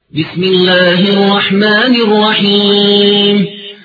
بسم الله الرحمن الرحيم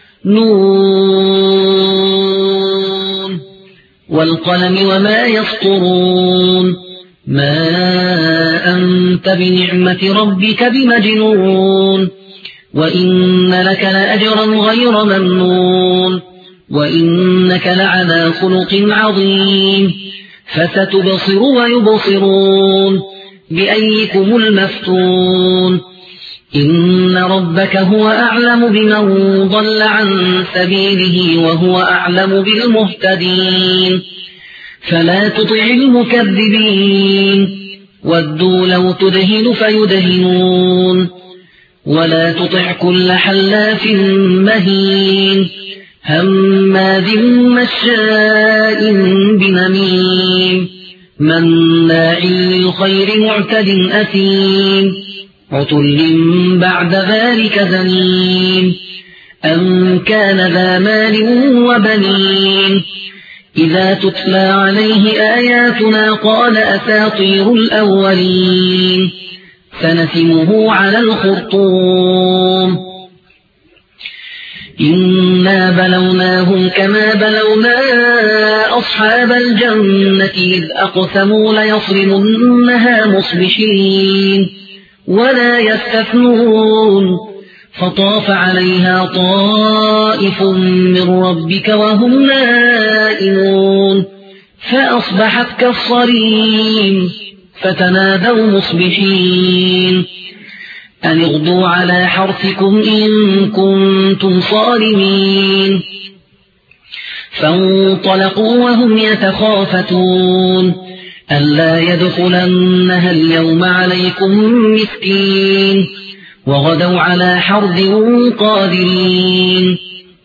نون والقلم وما يسطرون ما أنت بنعمة ربك بمجنون وإن لك لأجرا غير ممنون وإنك لعلى خلق عظيم فستبصر ويبصرون بأيكم المفتون إن ربك هو أعلم بمن ضل عن سبيله وهو أعلم بالمهتدين فلا تطع المكذبين ودوا لو تدهن فيدهنون ولا تطع كل حلاف مهين هماز مشاء بنميم مناع للخير معتد أثيم عتل بعد ذلك زنيم أن كان ذا مال وبنين إذا تتلى عليه آياتنا قال أساطير الأولين سنسمه على الخرطوم إنا بلوناهم كما بلونا أصحاب الجنة إذ أقسموا ليصرمنها مصبحين ولا يستثنون فطاف عليها طائف من ربك وهم نائمون فأصبحت كالصريم فتنادوا مصبحين أن اغدوا على حرثكم إن كنتم صارمين فانطلقوا وهم يتخافتون ألا يدخلنها اليوم عليكم مسكين وغدوا على حرد قادرين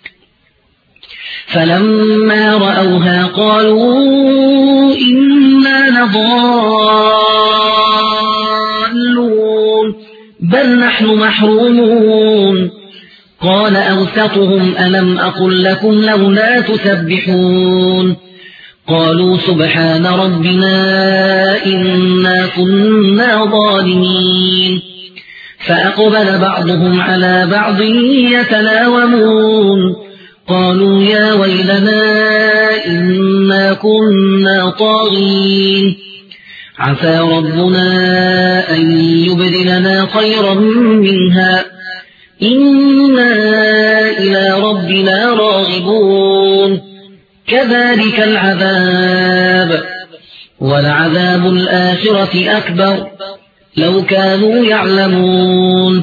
فلما رأوها قالوا إنا لضالون بل نحن محرومون قال أوسطهم ألم أقل لكم لولا تسبحون قالوا سبحان ربنا إنا كنا ظالمين فأقبل بعضهم على بعض يتلاومون قالوا يا ويلنا إنا كنا طاغين عسى ربنا أن يبدلنا خيرا منها إنا إلى ربنا راغبون كذلك العذاب ولعذاب الآخرة أكبر لو كانوا يعلمون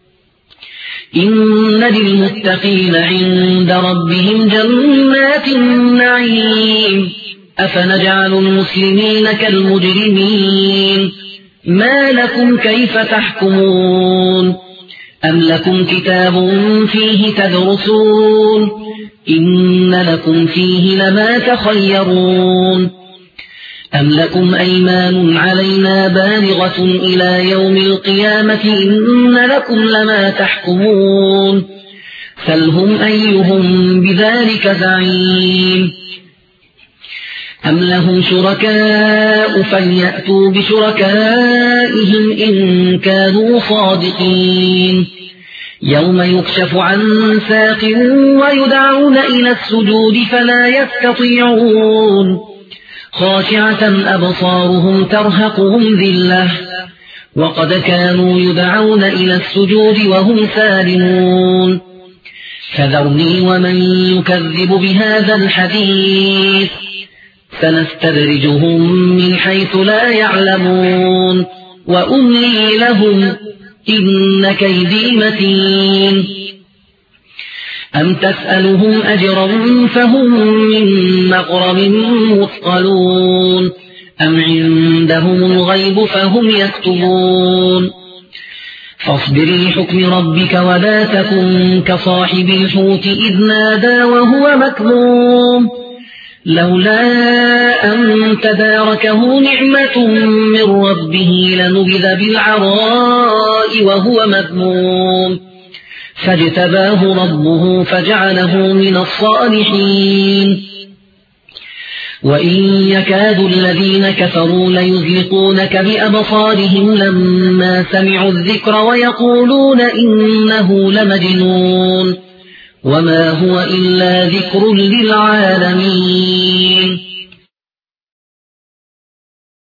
إن للمتقين عند ربهم جنات النعيم أفنجعل المسلمين كالمجرمين ما لكم كيف تحكمون أم لكم كتاب فيه تدرسون إن لكم فيه لما تخيرون أم لكم أيمان علينا بالغة إلى يوم القيامة إن لكم لما تحكمون سلهم أيهم بذلك زعيم أم لهم شركاء فليأتوا بشركائهم إن كانوا صادقين يوم يكشف عن ساق ويدعون إلى السجود فلا يستطيعون خاشعة أبصارهم ترهقهم ذلة وقد كانوا يدعون إلى السجود وهم سالمون فذرني ومن يكذب بهذا الحديث سنستدرجهم من حيث لا يعلمون وأملي لهم إن كيدي متين أم تسألهم أجرا فهم من مغرم مثقلون أم عندهم الغيب فهم يكتبون فاصبر لحكم ربك ولا تكن كصاحب الحوت إذ نادى وهو مكظوم لولا أن تداركه نعمة من ربه لنبذ بالعراء وهو مذموم فاجتباه ربه فجعله من الصالحين وإن يكاد الذين كفروا ليزلقونك بأبصارهم لما سمعوا الذكر ويقولون إنه لمجنون وما هو إلا ذكر للعالمين